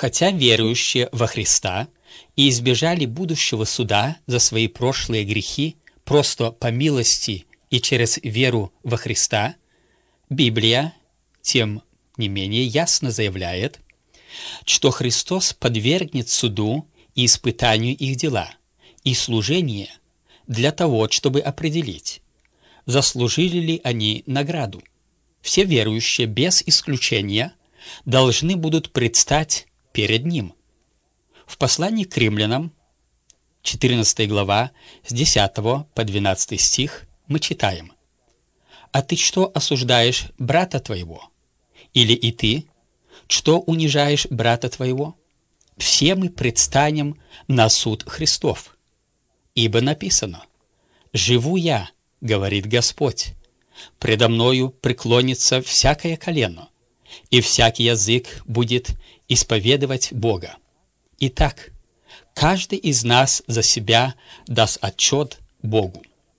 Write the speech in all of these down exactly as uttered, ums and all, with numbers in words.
хотя верующие во Христа и избежали будущего суда за свои прошлые грехи просто по милости и через веру во Христа, Библия, тем не менее, ясно заявляет, что Христос подвергнет суду и испытанию их дела и служение для того, чтобы определить, заслужили ли они награду. Все верующие, без исключения, должны будут предстать перед Ним. В послании к римлянам, четырнадцатая глава, с десятого по двенадцатый стих, мы читаем: «А ты что осуждаешь брата твоего? Или и ты, что унижаешь брата твоего? Все мы предстанем на суд Христов. Ибо написано: живу я, говорит Господь, предо мною преклонится всякое колено, и всякий язык будет исповедовать Бога. Итак, каждый из нас за себя даст отчет Богу».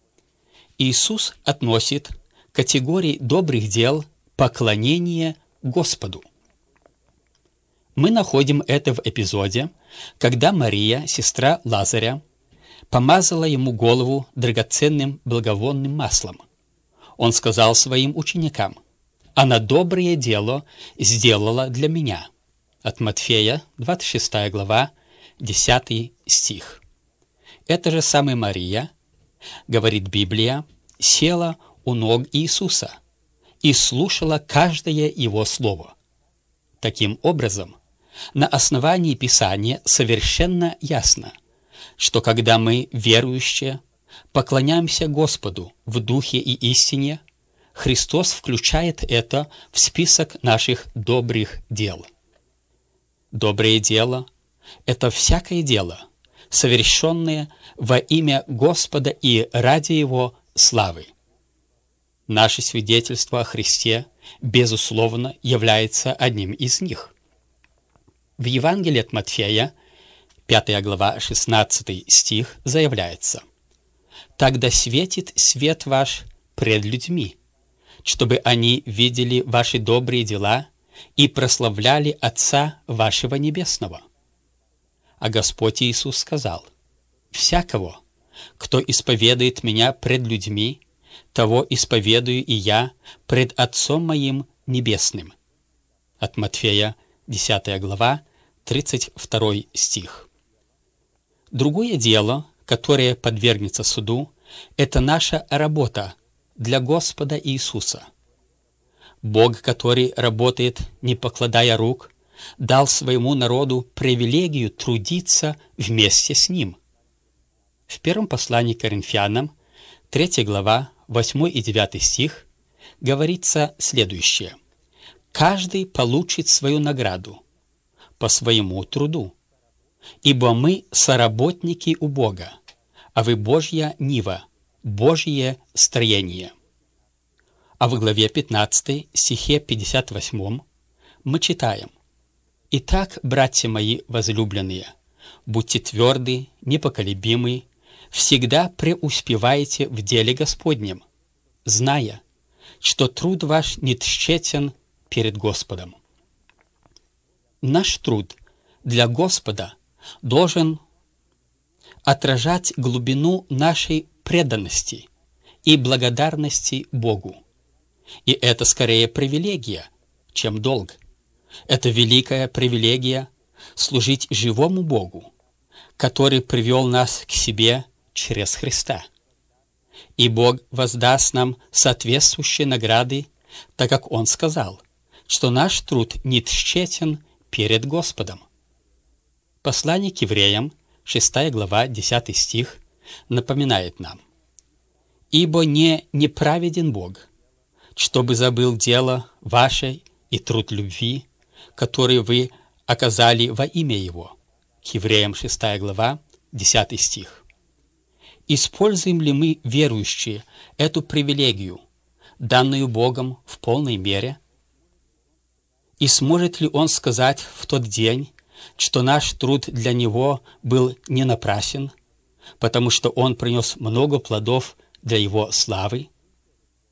Иисус относит к категории добрых дел поклонение Господу. Мы находим это в эпизоде, когда Мария, сестра Лазаря, помазала ему голову драгоценным благовонным маслом. Он сказал своим ученикам: «Она доброе дело сделала для меня». От Матфея, двадцать шестая глава, десятый стих. Эта же самая Мария, говорит Библия, села у ног Иисуса и слушала каждое Его слово. Таким образом, на основании Писания совершенно ясно, что когда мы, верующие, поклоняемся Господу в духе и истине, Христос включает это в список наших добрых дел. Доброе дело – это всякое дело, совершенное во имя Господа и ради Его славы. Наше свидетельство о Христе, безусловно, является одним из них. В Евангелии от Матфея, пятая глава, шестнадцатый стих, заявляется: «Тогда светит свет ваш пред людьми, чтобы они видели ваши добрые дела и прославляли Отца вашего Небесного». А Господь Иисус сказал: «Всякого, кто исповедует Меня пред людьми, того исповедую и Я пред Отцом Моим Небесным». От Матфея, десятая глава, тридцать второй стих. Другое дело, которое подвергнется суду, это наша работа для Господа Иисуса. Бог, который работает, не покладая рук, дал своему народу привилегию трудиться вместе с Ним. В первом послании к Коринфянам, третья глава, восьмой и девятый стих, говорится следующее: «Каждый получит свою награду по своему труду, ибо мы соработники у Бога, а вы Божья нива, Божье строение». А в главе пятнадцатой, стихе пятьдесят восьмом, мы читаем: «Итак, братья мои возлюбленные, будьте тверды, непоколебимы, всегда преуспевайте в деле Господнем, зная, что труд ваш не тщетен перед Господом». Наш труд для Господа должен отражать глубину нашей преданности и благодарности Богу. И это скорее привилегия, чем долг. Это великая привилегия служить живому Богу, который привел нас к себе через Христа. И Бог воздаст нам соответствующие награды, так как Он сказал, что наш труд не тщетен перед Господом. Послание к евреям, шестая глава, десятый стих, напоминает нам: «Ибо не неправеден Бог, чтобы забыл дело ваше и труд любви, который вы оказали во имя Его». К евреям шестая глава, десятый стих. Используем ли мы, верующие, эту привилегию, данную Богом, в полной мере? И сможет ли Он сказать в тот день, что наш труд для Него был не напрасен, потому что Он принес много плодов для Его славы?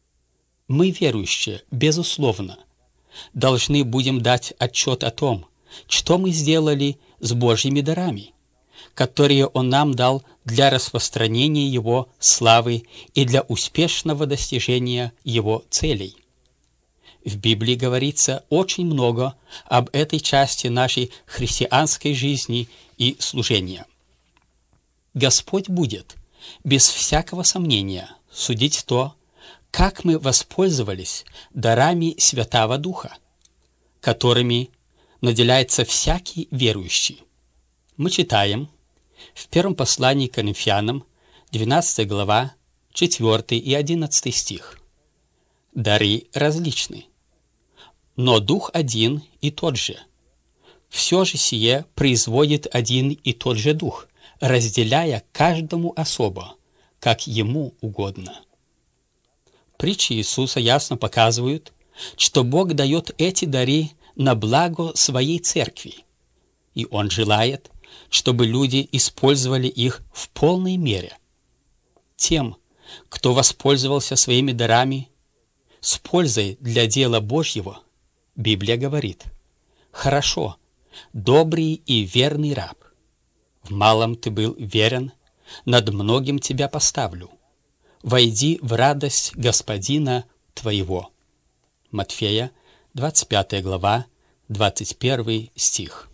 Мы, верующие, безусловно, должны будем дать отчет о том, что мы сделали с Божьими дарами, которые Он нам дал для распространения Его славы и для успешного достижения Его целей. В Библии говорится очень много об этой части нашей христианской жизни и служения. Господь будет, без всякого сомнения, судить то, как мы воспользовались дарами Святого Духа, которыми наделяется всякий верующий. Мы читаем в первом послании к Коринфянам, двенадцатая глава, четвёртый и одиннадцатый стих. Дары различны, но Дух один и тот же. Все же сие производит один и тот же Дух, разделяя каждому особо, как ему угодно. Притчи Иисуса ясно показывают, что Бог дает эти дары на благо своей церкви, и Он желает, чтобы люди использовали их в полной мере. Тем, кто воспользовался своими дарами с пользой для дела Божьего, Библия говорит: «Хорошо, добрый и верный раб, в малом ты был верен, над многим тебя поставлю. Войди в радость Господина твоего». Матфея, двадцать пятая глава, двадцать первый стих.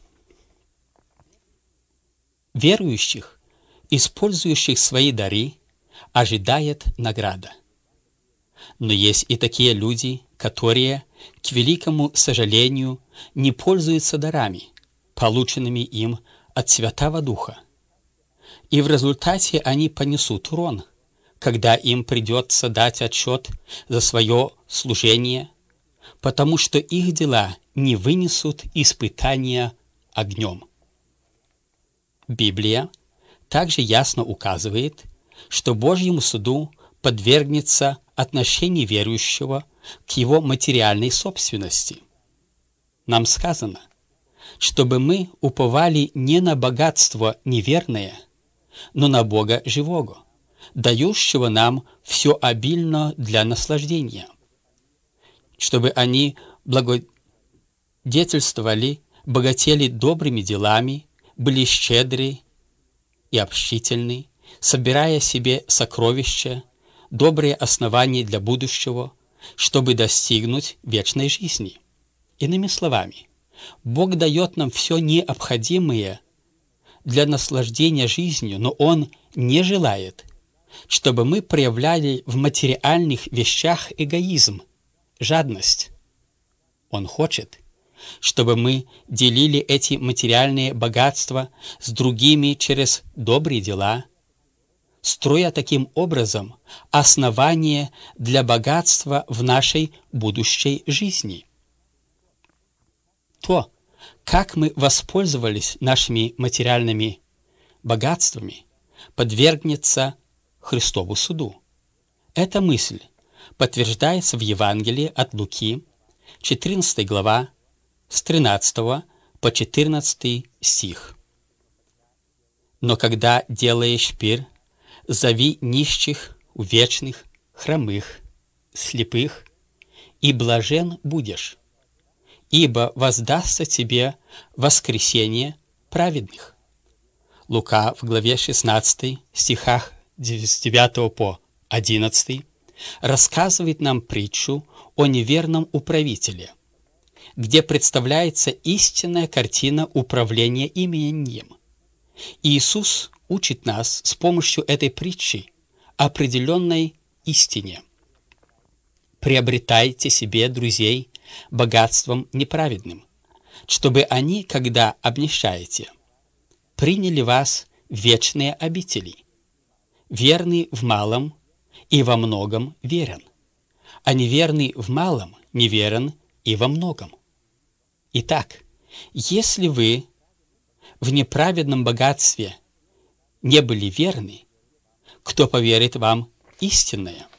Верующих, использующих свои дары, ожидает награда. Но есть и такие люди, которые, к великому сожалению, не пользуются дарами, полученными им от Святого Духа. И в результате они понесут урон, когда им придется дать отчет за свое служение, потому что их дела не вынесут испытания огнем. Библия также ясно указывает, что Божьему суду подвергнется отношение верующего к его материальной собственности. Нам сказано, чтобы мы уповали не на богатство неверное, но на Бога живого, дающего нам все обильно для наслаждения, чтобы они благодетельствовали, богатели добрыми делами, были щедры и общительны, собирая себе сокровища, добрые основания для будущего, чтобы достигнуть вечной жизни. Иными словами, Бог дает нам все необходимое для наслаждения жизнью, но Он не желает, чтобы мы проявляли в материальных вещах эгоизм, жадность. Он хочет, чтобы мы делили эти материальные богатства с другими через добрые дела, строя таким образом основание для богатства в нашей будущей жизни. То, как мы воспользовались нашими материальными богатствами, подвергнется Христову суду. Эта мысль подтверждается в Евангелии от Луки, четырнадцатая глава, с тринадцатого по четырнадцатый стих. «Но когда делаешь пир, зови нищих, увечных, хромых, слепых, и блажен будешь, ибо воздастся тебе воскресение праведных». Лука в главе шестнадцатой, стихах с девятого по одиннадцатый, рассказывает нам притчу о неверном управителе, где представляется истинная картина управления имением. Иисус учит нас с помощью этой притчи определенной истине. «Приобретайте себе друзей богатством неправедным, чтобы они, когда обнищаете, приняли вас в вечные обители. Верный в малом и во многом верен, а неверный в малом неверен и во многом. Итак, если вы в неправедном богатстве не были верны, кто поверит вам истинное?»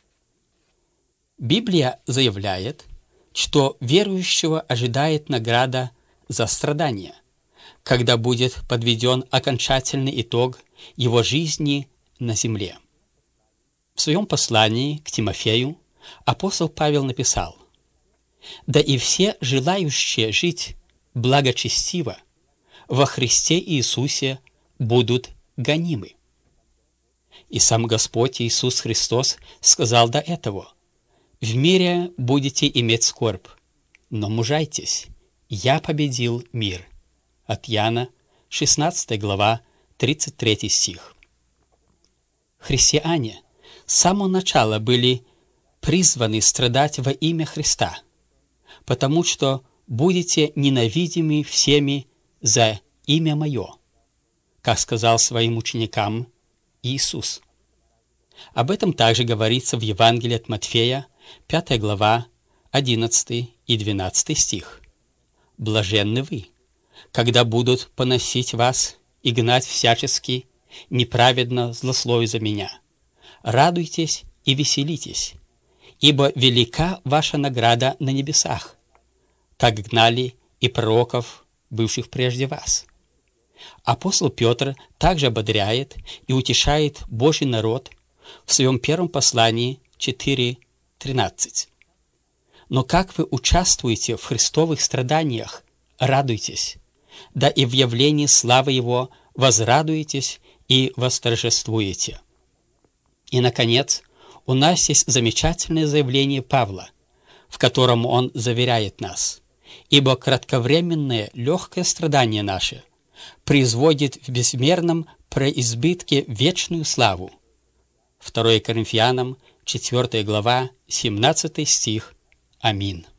Библия заявляет, что верующего ожидает награда за страдания, когда будет подведен окончательный итог его жизни на земле. В своем послании к Тимофею апостол Павел написал: «Да и все желающие жить благочестиво, во Христе Иисусе будут гонимы. И сам Господь Иисус Христос сказал до этого: «В мире будете иметь скорбь, но мужайтесь, я победил мир». От Иоанна, шестнадцатая глава, тридцать третий стих. Христиане с самого начала были призваны страдать во имя Христа, потому что будете ненавидимы всеми за имя Мое, как сказал своим ученикам Иисус. Об этом также говорится в Евангелии от Матфея, пятая глава, одиннадцатый и двенадцатый стих. «Блаженны вы, когда будут поносить вас и гнать всячески, неправедно злословя за Меня. Радуйтесь и веселитесь, ибо велика ваша награда на небесах, как гнали и пророков, бывших прежде вас». Апостол Петр также ободряет и утешает Божий народ в своем первом послании четыре тринадцать. «Но как вы участвуете в христовых страданиях, радуйтесь, да и в явлении славы Его возрадуетесь и восторжествуете». И, наконец, у нас есть замечательное заявление Павла, в котором он заверяет нас: «Ибо кратковременное легкое страдание наше производит в безмерном преизбытке вечную славу». второе Коринфянам, четвёртая глава, семнадцатый стих. Аминь.